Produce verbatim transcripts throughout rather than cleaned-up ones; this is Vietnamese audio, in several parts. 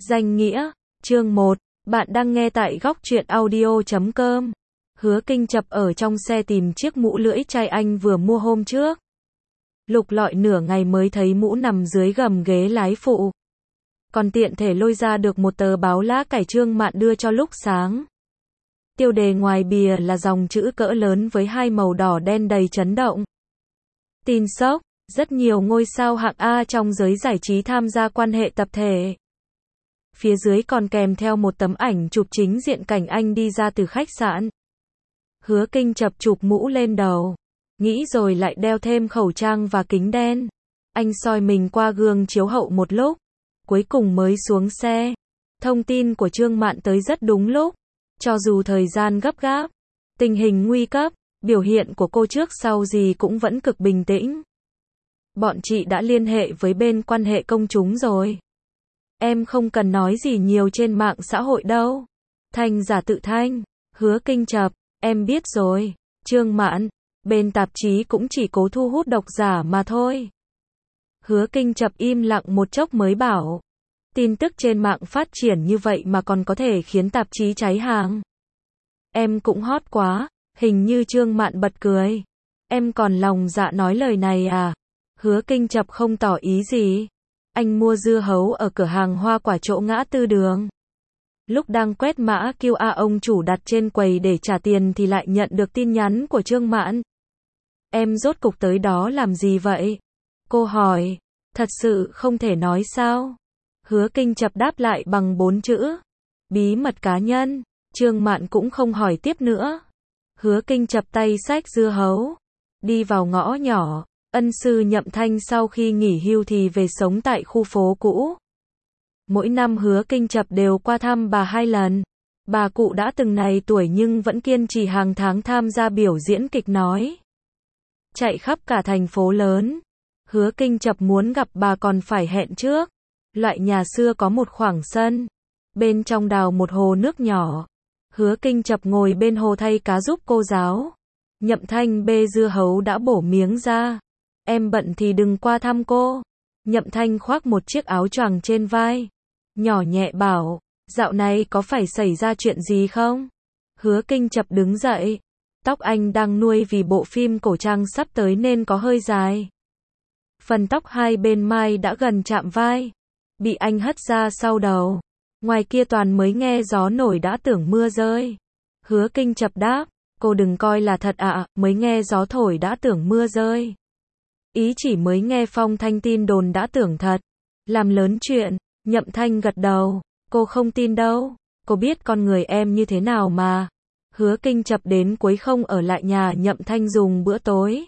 Danh nghĩa, chương một, bạn đang nghe tại góc truyện audio chấm com. Hứa Kinh chập ở trong xe tìm chiếc mũ lưỡi chai anh vừa mua hôm trước. Lục lọi nửa ngày mới thấy mũ nằm dưới gầm ghế lái phụ. Còn tiện thể lôi ra được một tờ báo lá cải Trương Mạn đưa cho lúc sáng. Tiêu đề ngoài bìa là dòng chữ cỡ lớn với hai màu đỏ đen đầy chấn động. Tin sốc, rất nhiều ngôi sao hạng A trong giới giải trí tham gia quan hệ tập thể. Phía dưới còn kèm theo một tấm ảnh chụp chính diện cảnh anh đi ra từ khách sạn. Hứa Kinh chập chụp mũ lên đầu, nghĩ rồi lại đeo thêm khẩu trang và kính đen. Anh soi mình qua gương chiếu hậu một lúc, cuối cùng mới xuống xe. Thông tin của Trương Mạn tới rất đúng lúc, cho dù thời gian gấp gáp, tình hình nguy cấp, biểu hiện của cô trước sau gì cũng vẫn cực bình tĩnh. Bọn chị đã liên hệ với bên quan hệ công chúng rồi. Em không cần nói gì nhiều trên mạng xã hội đâu. Thanh giả tự thanh, Hứa Kinh chập, em biết rồi. Trương Mạn, bên tạp chí cũng chỉ cố thu hút độc giả mà thôi. Hứa Kinh chập im lặng một chốc mới bảo. Tin tức trên mạng phát triển như vậy mà còn có thể khiến tạp chí cháy hàng. Em cũng hot quá, hình như Trương Mạn bật cười. Em còn lòng dạ nói lời này à? Hứa Kinh chập không tỏ ý gì. Anh mua dưa hấu ở cửa hàng hoa quả chỗ ngã tư đường. Lúc đang quét mã quy rờ ông chủ đặt trên quầy để trả tiền thì lại nhận được tin nhắn của Trương Mạn. Em rốt cục tới đó làm gì vậy? Cô hỏi. Thật sự không thể nói sao? Hứa Kinh chập đáp lại bằng bốn chữ. Bí mật cá nhân. Trương Mạn cũng không hỏi tiếp nữa. Hứa Kinh chập tay xách dưa hấu, đi vào ngõ nhỏ. Ân sư Nhậm Thanh sau khi nghỉ hưu thì về sống tại khu phố cũ. Mỗi năm Hứa Kinh chập đều qua thăm bà hai lần. Bà cụ đã từng này tuổi nhưng vẫn kiên trì hàng tháng tham gia biểu diễn kịch nói. Chạy khắp cả thành phố lớn. Hứa Kinh chập muốn gặp bà còn phải hẹn trước. Loại nhà xưa có một khoảng sân. Bên trong đào một hồ nước nhỏ. Hứa Kinh chập ngồi bên hồ thay cá giúp cô giáo. Nhậm Thanh bê dưa hấu đã bổ miếng ra. Em bận thì đừng qua thăm cô. Nhậm Thanh khoác một chiếc áo choàng trên vai. Nhỏ nhẹ bảo, dạo này có phải xảy ra chuyện gì không? Hứa Kinh chập đứng dậy. Tóc anh đang nuôi vì bộ phim cổ trang sắp tới nên có hơi dài. Phần tóc hai bên mai đã gần chạm vai. Bị anh hất ra sau đầu. Ngoài kia toàn mới nghe gió nổi đã tưởng mưa rơi. Hứa Kinh chập đáp, cô đừng coi là thật ạ, à, mới nghe gió thổi đã tưởng mưa rơi. Ý chỉ mới nghe phong thanh tin đồn đã tưởng thật. Làm lớn chuyện. Nhậm Thanh gật đầu. Cô không tin đâu. Cô biết con người em như thế nào mà. Hứa Kinh chập đến cuối không ở lại nhà Nhậm Thanh dùng bữa tối.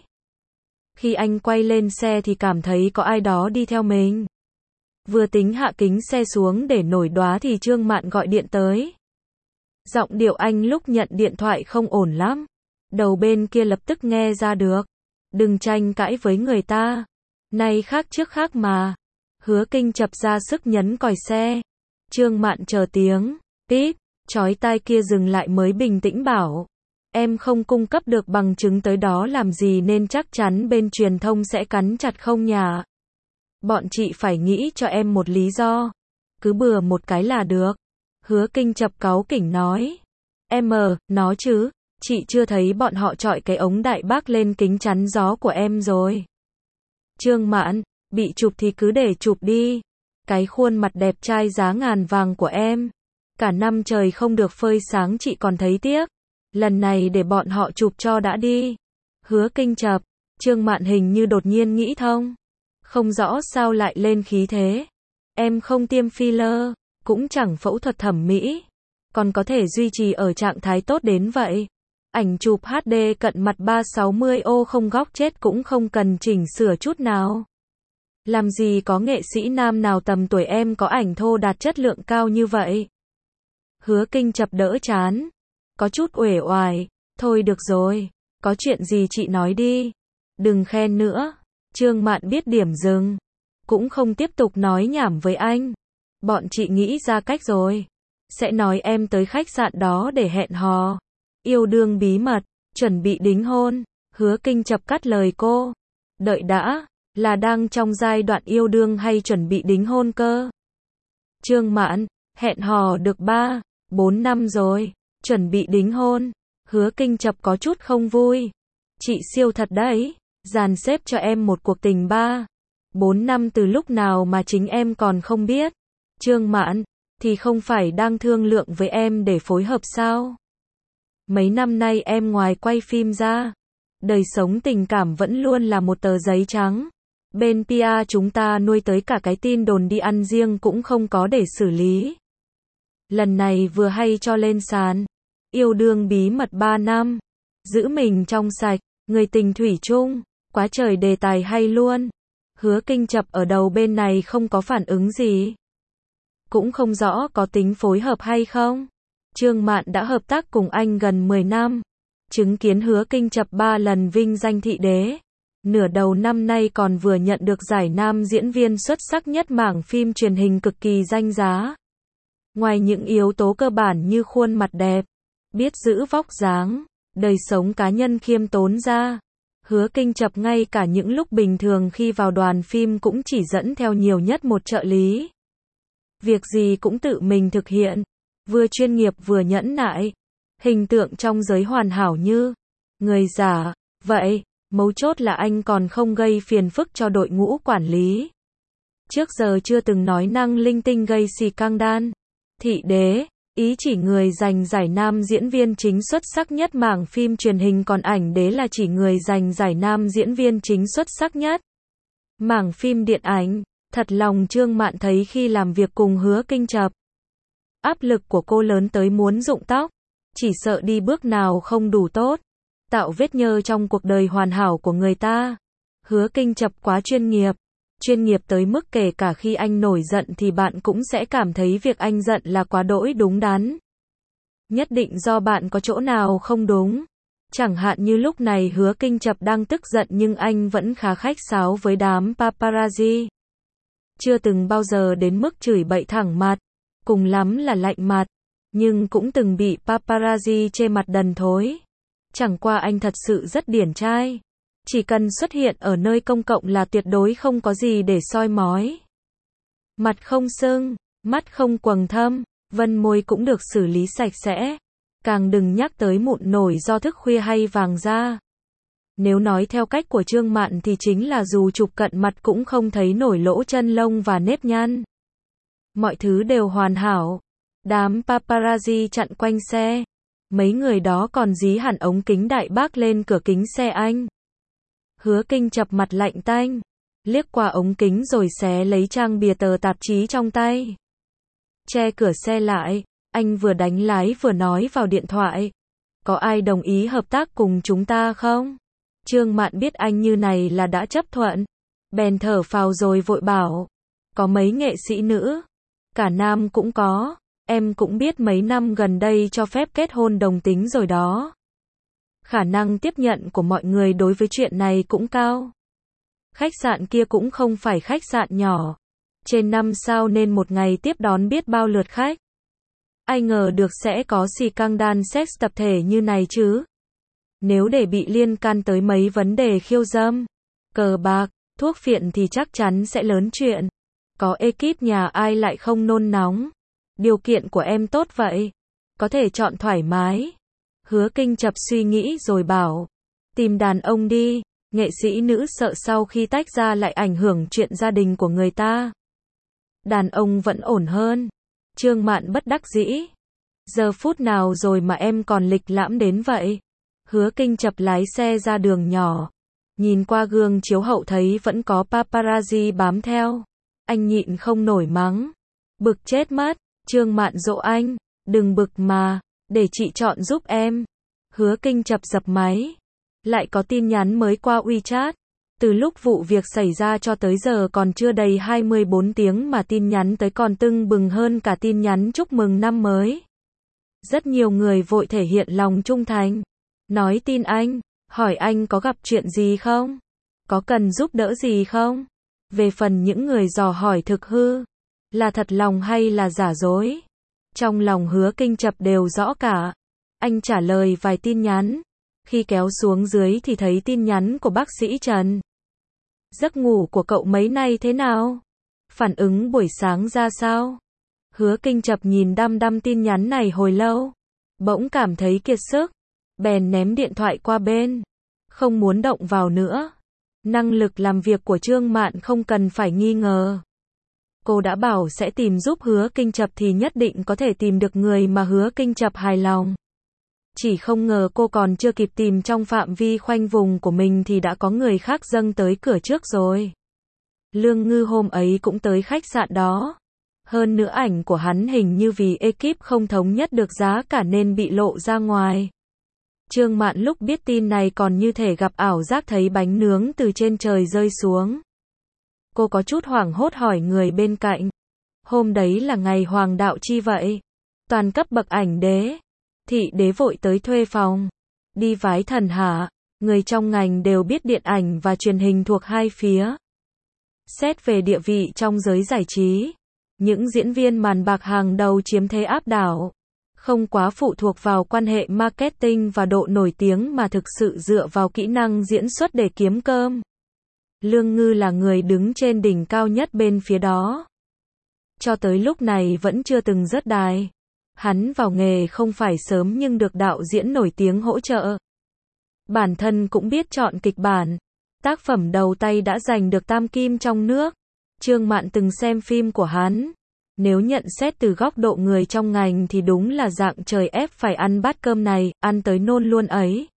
Khi anh quay lên xe thì cảm thấy có ai đó đi theo mình. Vừa tính hạ kính xe xuống để nổi đoá thì Trương Mạn gọi điện tới. Giọng điệu anh lúc nhận điện thoại không ổn lắm. Đầu bên kia lập tức nghe ra được. Đừng tranh cãi với người ta. Nay khác trước khác mà. Hứa Kinh chập ra sức nhấn còi xe. Trương Mạn chờ tiếng tít chói tai kia dừng lại mới bình tĩnh bảo. Em không cung cấp được bằng chứng tới đó làm gì nên chắc chắn bên truyền thông sẽ cắn chặt không nhả. Bọn chị phải nghĩ cho em một lý do. Cứ bừa một cái là được. Hứa Kinh chập cáu kỉnh nói. Em ờ, nó chứ. Chị chưa thấy bọn họ chọi cái ống đại bác lên kính chắn gió của em rồi. Trương Mạn, bị chụp thì cứ để chụp đi. Cái khuôn mặt đẹp trai giá ngàn vàng của em. Cả năm trời không được phơi sáng chị còn thấy tiếc. Lần này để bọn họ chụp cho đã đi. Hứa Kinh chập, Trương Mạn hình như đột nhiên nghĩ thông. Không rõ sao lại lên khí thế. Em không tiêm filler, cũng chẳng phẫu thuật thẩm mỹ. Còn có thể duy trì ở trạng thái tốt đến vậy. Ảnh chụp hát đê cận mặt ba sáu mươi ô không góc chết cũng không cần chỉnh sửa chút nào. Làm gì có nghệ sĩ nam nào tầm tuổi em có ảnh thô đạt chất lượng cao như vậy. Hứa Kinh chập đỡ chán. Có chút uể oải. Thôi được rồi. Có chuyện gì chị nói đi. Đừng khen nữa. Trương Mạn biết điểm dừng. Cũng không tiếp tục nói nhảm với anh. Bọn chị nghĩ ra cách rồi. Sẽ nói em tới khách sạn đó để hẹn hò. Yêu đương bí mật. Chuẩn bị đính hôn. Hứa Kinh chập cắt lời cô. Đợi đã. Là đang trong giai đoạn yêu đương hay chuẩn bị đính hôn cơ? Trương Mạn, hẹn hò được ba, bốn năm rồi, chuẩn bị đính hôn. Hứa Kinh Chập có chút không vui. Chị siêu thật đấy, dàn xếp cho em một cuộc tình ba, bốn năm từ lúc nào mà chính em còn không biết. Trương Mạn, thì không phải đang thương lượng với em để phối hợp sao? Mấy năm nay em ngoài quay phim ra, đời sống tình cảm vẫn luôn là một tờ giấy trắng. Bên pê e rờ chúng ta nuôi tới cả cái tin đồn đi ăn riêng cũng không có để xử lý. Lần này vừa hay cho lên sàn. Yêu đương bí mật ba năm. Giữ mình trong sạch, người tình thủy chung. Quá trời đề tài hay luôn. Hứa Kinh Chập ở đầu bên này không có phản ứng gì. Cũng không rõ có tính phối hợp hay không. Trương Mạn đã hợp tác cùng anh gần mười năm. Chứng kiến Hứa Kinh Chập ba lần vinh danh thị đế. Nửa đầu năm nay còn vừa nhận được giải nam diễn viên xuất sắc nhất mảng phim truyền hình cực kỳ danh giá. Ngoài những yếu tố cơ bản như khuôn mặt đẹp, biết giữ vóc dáng, đời sống cá nhân khiêm tốn ra, Hứa Kinh Chập ngay cả những lúc bình thường khi vào đoàn phim cũng chỉ dẫn theo nhiều nhất một trợ lý. Việc gì cũng tự mình thực hiện, vừa chuyên nghiệp vừa nhẫn nại, hình tượng trong giới hoàn hảo như người giả. Vậy, mấu chốt là anh còn không gây phiền phức cho đội ngũ quản lý. Trước giờ chưa từng nói năng linh tinh gây xì căng đan. Thị đế, ý chỉ người giành giải nam diễn viên chính xuất sắc nhất mảng phim truyền hình, còn ảnh đế là chỉ người giành giải nam diễn viên chính xuất sắc nhất mảng phim điện ảnh. Thật lòng Trương Mạn thấy khi làm việc cùng Hứa Kinh Chập, áp lực của cô lớn tới muốn rụng tóc, chỉ sợ đi bước nào không đủ tốt, tạo vết nhơ trong cuộc đời hoàn hảo của người ta. Hứa Kinh Chập quá chuyên nghiệp, chuyên nghiệp tới mức kể cả khi anh nổi giận thì bạn cũng sẽ cảm thấy việc anh giận là quá đỗi đúng đắn. Nhất định do bạn có chỗ nào không đúng. Chẳng hạn như lúc này Hứa Kinh Chập đang tức giận nhưng anh vẫn khá khách sáo với đám paparazzi. Chưa từng bao giờ đến mức chửi bậy thẳng mặt, cùng lắm là lạnh mặt, nhưng cũng từng bị paparazzi chê mặt đần thối. Chẳng qua anh thật sự rất điển trai. Chỉ cần xuất hiện ở nơi công cộng là tuyệt đối không có gì để soi mói. Mặt không sưng, mắt không quầng thâm, vân môi cũng được xử lý sạch sẽ. Càng đừng nhắc tới mụn nổi do thức khuya hay vàng da. Nếu nói theo cách của Trương Mạn thì chính là dù chụp cận mặt cũng không thấy nổi lỗ chân lông và nếp nhăn. Mọi thứ đều hoàn hảo. Đám paparazzi chặn quanh xe. Mấy người đó còn dí hẳn ống kính đại bác lên cửa kính xe anh. Hứa Kinh Chập mặt lạnh tanh, liếc qua ống kính rồi xé lấy trang bìa tờ tạp chí trong tay. Che cửa xe lại, anh vừa đánh lái vừa nói vào điện thoại. Có ai đồng ý hợp tác cùng chúng ta không? Trương Mạn biết anh như này là đã chấp thuận. Bèn thở phào rồi vội bảo. Có mấy nghệ sĩ nữ. Cả nam cũng có. Em cũng biết mấy năm gần đây cho phép kết hôn đồng tính rồi đó. Khả năng tiếp nhận của mọi người đối với chuyện này cũng cao. Khách sạn kia cũng không phải khách sạn nhỏ. Trên năm sao nên một ngày tiếp đón biết bao lượt khách. Ai ngờ được sẽ có xì căng đan sex tập thể như này chứ. Nếu để bị liên can tới mấy vấn đề khiêu dâm, cờ bạc, thuốc phiện thì chắc chắn sẽ lớn chuyện. Có ekip nhà ai lại không nôn nóng. Điều kiện của em tốt vậy. Có thể chọn thoải mái. Hứa Kinh Chập suy nghĩ rồi bảo. Tìm đàn ông đi. Nghệ sĩ nữ sợ sau khi tách ra lại ảnh hưởng chuyện gia đình của người ta. Đàn ông vẫn ổn hơn. Trương Mạn bất đắc dĩ. Giờ phút nào rồi mà em còn lịch lãm đến vậy? Hứa Kinh Chập lái xe ra đường nhỏ. Nhìn qua gương chiếu hậu thấy vẫn có paparazzi bám theo. Anh nhịn không nổi mắng. Bực chết mất. Trương Mạn dỗ anh. Đừng bực mà. Để chị chọn giúp em. Hứa Kinh Chập dập máy. Lại có tin nhắn mới qua WeChat. Từ lúc vụ việc xảy ra cho tới giờ còn chưa đầy hai mươi bốn tiếng mà tin nhắn tới còn tưng bừng hơn cả tin nhắn chúc mừng năm mới. Rất nhiều người vội thể hiện lòng trung thành. Nói tin anh. Hỏi anh có gặp chuyện gì không? Có cần giúp đỡ gì không? Về phần những người dò hỏi thực hư. Là thật lòng hay là giả dối? Trong lòng Hứa Kinh Chập đều rõ cả. Anh trả lời vài tin nhắn. Khi kéo xuống dưới thì thấy tin nhắn của bác sĩ Trần. Giấc ngủ của cậu mấy nay thế nào? Phản ứng buổi sáng ra sao? Hứa Kinh Chập nhìn đăm đăm tin nhắn này hồi lâu, bỗng cảm thấy kiệt sức, bèn ném điện thoại qua bên, không muốn động vào nữa. Năng lực làm việc của Trương Mạn không cần phải nghi ngờ. Cô đã bảo sẽ tìm giúp Hứa Kinh Chập thì nhất định có thể tìm được người mà Hứa Kinh Chập hài lòng. Chỉ không ngờ cô còn chưa kịp tìm trong phạm vi khoanh vùng của mình thì đã có người khác dâng tới cửa trước rồi. Lương Ngư hôm ấy cũng tới khách sạn đó. Hơn nữa ảnh của hắn hình như vì ekip không thống nhất được giá cả nên bị lộ ra ngoài. Trương Mạn lúc biết tin này còn như thể gặp ảo giác thấy bánh nướng từ trên trời rơi xuống. Cô có chút hoảng hốt hỏi người bên cạnh. Hôm đấy là ngày hoàng đạo chi vậy? Toàn cấp bậc ảnh đế. Thị đế vội tới thuê phòng. Đi vái thần hả? Người trong ngành đều biết điện ảnh và truyền hình thuộc hai phía. Xét về địa vị trong giới giải trí, những diễn viên màn bạc hàng đầu chiếm thế áp đảo. Không quá phụ thuộc vào quan hệ marketing và độ nổi tiếng mà thực sự dựa vào kỹ năng diễn xuất để kiếm cơm. Lương Ngư là người đứng trên đỉnh cao nhất bên phía đó. Cho tới lúc này vẫn chưa từng rớt đài. Hắn vào nghề không phải sớm nhưng được đạo diễn nổi tiếng hỗ trợ. Bản thân cũng biết chọn kịch bản. Tác phẩm đầu tay đã giành được tam kim trong nước. Trương Mạn từng xem phim của hắn. Nếu nhận xét từ góc độ người trong ngành thì đúng là dạng trời ép phải ăn bát cơm này, ăn tới nôn luôn ấy.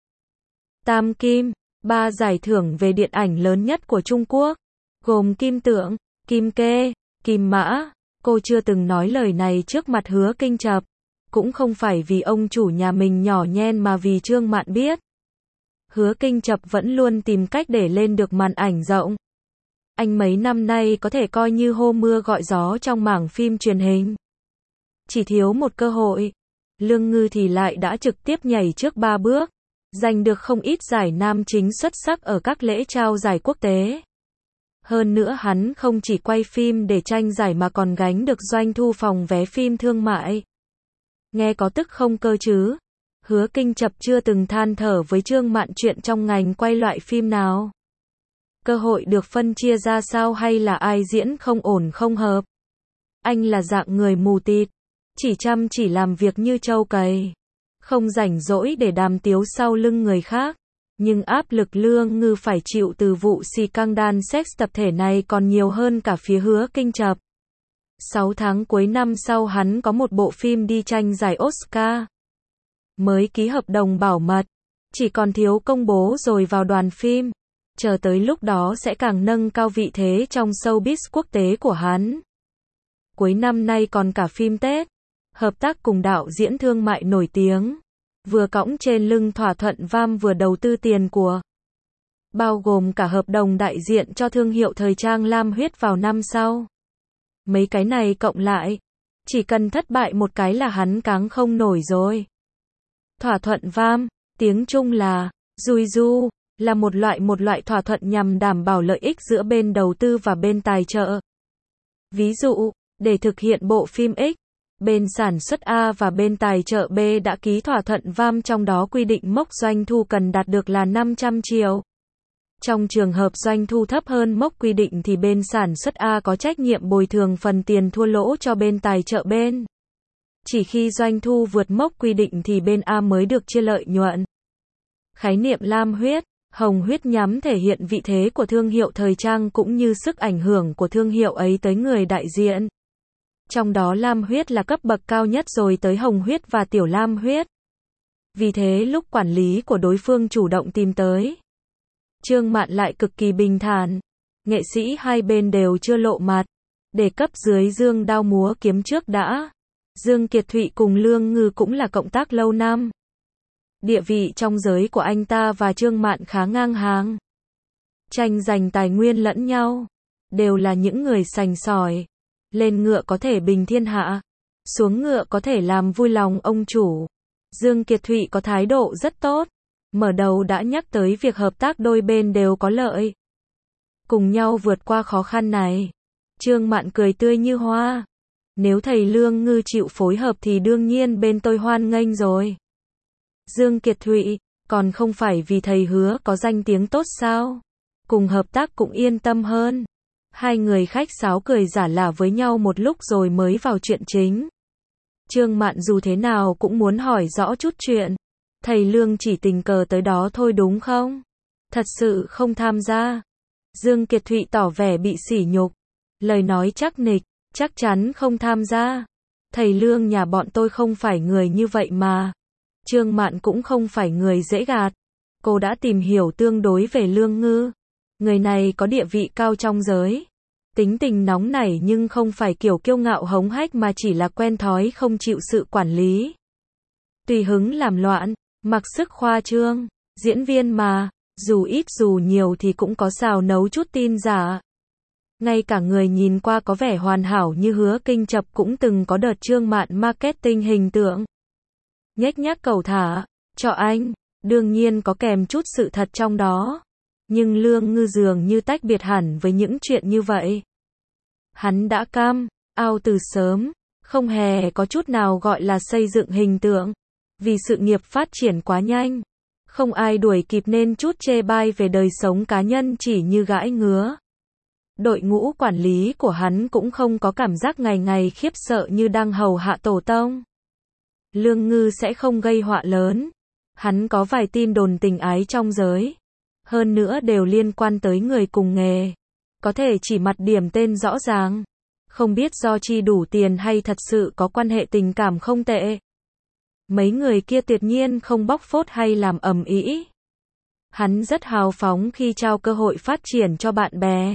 Tam kim, ba giải thưởng về điện ảnh lớn nhất của Trung Quốc, gồm Kim Tượng, Kim Kê, Kim Mã. Cô chưa từng nói lời này trước mặt Hứa Kinh Chập. Cũng không phải vì ông chủ nhà mình nhỏ nhen mà vì Trương Mạn biết. Hứa Kinh Chập vẫn luôn tìm cách để lên được màn ảnh rộng. Anh mấy năm nay có thể coi như hô mưa gọi gió trong mảng phim truyền hình. Chỉ thiếu một cơ hội. Lương Ngư thì lại đã trực tiếp nhảy trước ba bước. Giành được không ít giải nam chính xuất sắc ở các lễ trao giải quốc tế. Hơn nữa hắn không chỉ quay phim để tranh giải mà còn gánh được doanh thu phòng vé phim thương mại. Nghe có tức không cơ chứ? Hứa Kinh Chập chưa từng than thở với Trương Mạn chuyện trong ngành quay loại phim nào. Cơ hội được phân chia ra sao hay là ai diễn không ổn không hợp. Anh là dạng người mù tịt, chỉ chăm chỉ làm việc như trâu cày. Không rảnh rỗi để đàm tiếu sau lưng người khác. Nhưng áp lực Lương Ngư phải chịu từ vụ xì căng đan sex tập thể này còn nhiều hơn cả phía Hứa Kinh Chập. sáu tháng cuối năm sau hắn có một bộ phim đi tranh giải Oscar. Mới ký hợp đồng bảo mật. Chỉ còn thiếu công bố rồi vào đoàn phim. Chờ tới lúc đó sẽ càng nâng cao vị thế trong showbiz quốc tế của hắn. Cuối năm nay còn cả phim Tết. Hợp tác cùng đạo diễn thương mại nổi tiếng. Vừa cõng trên lưng thỏa thuận vam vừa đầu tư tiền của. Bao gồm cả hợp đồng đại diện cho thương hiệu thời trang Lam Huyết vào năm sau. Mấy cái này cộng lại. Chỉ cần thất bại một cái là hắn cáng không nổi rồi. Thỏa thuận vam, tiếng Trung là Dùi Du, là một loại một loại thỏa thuận nhằm đảm bảo lợi ích giữa bên đầu tư và bên tài trợ. Ví dụ, để thực hiện bộ phim X, bên sản xuất A và bên tài trợ B đã ký thỏa thuận vam trong đó quy định mốc doanh thu cần đạt được là năm trăm triệu. Trong trường hợp doanh thu thấp hơn mốc quy định thì bên sản xuất A có trách nhiệm bồi thường phần tiền thua lỗ cho bên tài trợ bên. Chỉ khi doanh thu vượt mốc quy định thì bên A mới được chia lợi nhuận. Khái niệm lam huyết, hồng huyết nhắm thể hiện vị thế của thương hiệu thời trang cũng như sức ảnh hưởng của thương hiệu ấy tới người đại diện. Trong đó lam huyết là cấp bậc cao nhất rồi tới hồng huyết và tiểu lam huyết. Vì thế lúc quản lý của đối phương chủ động tìm tới, Trương Mạn lại cực kỳ bình thản. Nghệ sĩ hai bên đều chưa lộ mặt. Để cấp dưới Dương đao múa kiếm trước đã. Dương Kiệt Thụy cùng Lương Ngư cũng là cộng tác lâu năm. Địa vị trong giới của anh ta và Trương Mạn khá ngang hàng. Tranh giành tài nguyên lẫn nhau. Đều là những người sành sỏi. Lên ngựa có thể bình thiên hạ. Xuống ngựa có thể làm vui lòng ông chủ. Dương Kiệt Thụy có thái độ rất tốt. Mở đầu đã nhắc tới việc hợp tác đôi bên đều có lợi. Cùng nhau vượt qua khó khăn này. Trương Mạn cười tươi như hoa. Nếu thầy Lương Ngư chịu phối hợp thì đương nhiên bên tôi hoan nghênh rồi. Dương Kiệt Thụy, còn không phải vì thầy Hứa có danh tiếng tốt sao? Cùng hợp tác cũng yên tâm hơn. Hai người khách sáo cười giả lả với nhau một lúc rồi mới vào chuyện chính. Trương Mạn dù thế nào cũng muốn hỏi rõ chút chuyện. Thầy Lương chỉ tình cờ tới đó thôi đúng không? Thật sự không tham gia. Dương Kiệt Thụy tỏ vẻ bị sỉ nhục. Lời nói chắc nịch, chắc chắn không tham gia. Thầy Lương nhà bọn tôi không phải người như vậy mà. Trương Mạn cũng không phải người dễ gạt. Cô đã tìm hiểu tương đối về Lương Ngư. Người này có địa vị cao trong giới. Tính tình nóng nảy nhưng không phải kiểu kiêu ngạo hống hách mà chỉ là quen thói không chịu sự quản lý. Tùy hứng làm loạn, mặc sức khoa trương, diễn viên mà, dù ít dù nhiều thì cũng có xào nấu chút tin giả. Ngay cả người nhìn qua có vẻ hoàn hảo như Hứa Kinh Chập cũng từng có đợt Trương Mạn marketing hình tượng. Nhếch nhác cầu thả, cho anh, đương nhiên có kèm chút sự thật trong đó. Nhưng Lương Ngư dường như tách biệt hẳn với những chuyện như vậy. Hắn đã cam, out từ sớm, không hề có chút nào gọi là xây dựng hình tượng. Vì sự nghiệp phát triển quá nhanh, không ai đuổi kịp nên chút chê bai về đời sống cá nhân chỉ như gãi ngứa. Đội ngũ quản lý của hắn cũng không có cảm giác ngày ngày khiếp sợ như đang hầu hạ tổ tông. Lương Ngư sẽ không gây họa lớn. Hắn có vài tin đồn tình ái trong giới. Hơn nữa đều liên quan tới người cùng nghề. Có thể chỉ mặt điểm tên rõ ràng. Không biết do chi đủ tiền hay thật sự có quan hệ tình cảm không tệ. Mấy người kia tuyệt nhiên không bóc phốt hay làm ầm ĩ. Hắn rất hào phóng khi trao cơ hội phát triển cho bạn bè.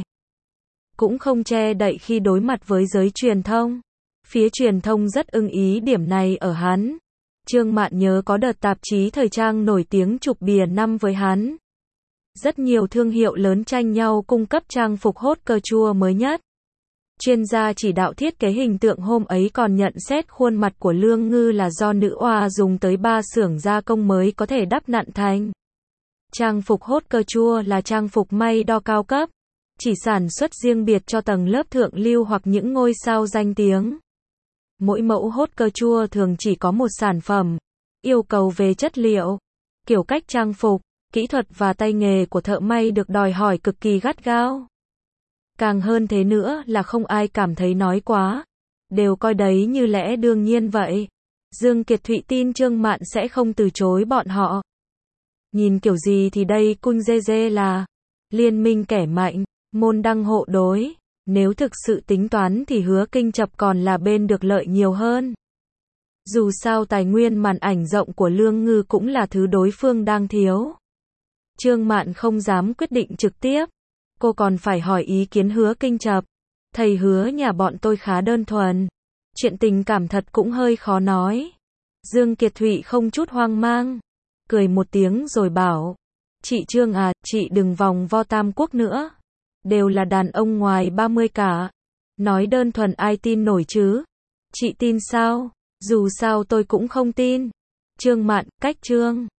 Cũng không che đậy khi đối mặt với giới truyền thông. Phía truyền thông rất ưng ý điểm này ở hắn. Trương Mạn nhớ có đợt tạp chí thời trang nổi tiếng chụp bìa năm với hắn. Rất nhiều thương hiệu lớn tranh nhau cung cấp trang phục hốt cơ chua mới nhất. Chuyên gia chỉ đạo thiết kế hình tượng hôm ấy còn nhận xét khuôn mặt của Lương Ngư là do nữ oa dùng tới ba xưởng gia công mới có thể đắp nặn thành. Trang phục hốt cơ chua là trang phục may đo cao cấp, chỉ sản xuất riêng biệt cho tầng lớp thượng lưu hoặc những ngôi sao danh tiếng. Mỗi mẫu hốt cơ chua thường chỉ có một sản phẩm, yêu cầu về chất liệu, kiểu cách trang phục, kỹ thuật và tay nghề của thợ may được đòi hỏi cực kỳ gắt gao. Càng hơn thế nữa là không ai cảm thấy nói quá, đều coi đấy như lẽ đương nhiên vậy. Dương Kiệt Thụy tin Trương Mạn sẽ không từ chối bọn họ. Nhìn kiểu gì thì đây cung dê dê là liên minh kẻ mạnh, môn đăng hộ đối. Nếu thực sự tính toán thì Hứa Kinh Chập còn là bên được lợi nhiều hơn. Dù sao tài nguyên màn ảnh rộng của Lương Ngư cũng là thứ đối phương đang thiếu. Trương Mạn không dám quyết định trực tiếp. Cô còn phải hỏi ý kiến Hứa Kinh Chập. Thầy Hứa nhà bọn tôi khá đơn thuần. Chuyện tình cảm thật cũng hơi khó nói. Dương Kiệt Thụy không chút hoang mang. Cười một tiếng rồi bảo. Chị Trương à, chị đừng vòng vo Tam Quốc nữa. Đều là đàn ông ngoài ba mươi cả. Nói đơn thuần ai tin nổi chứ? Chị tin sao? Dù sao tôi cũng không tin. Trương Mạn, cách Trương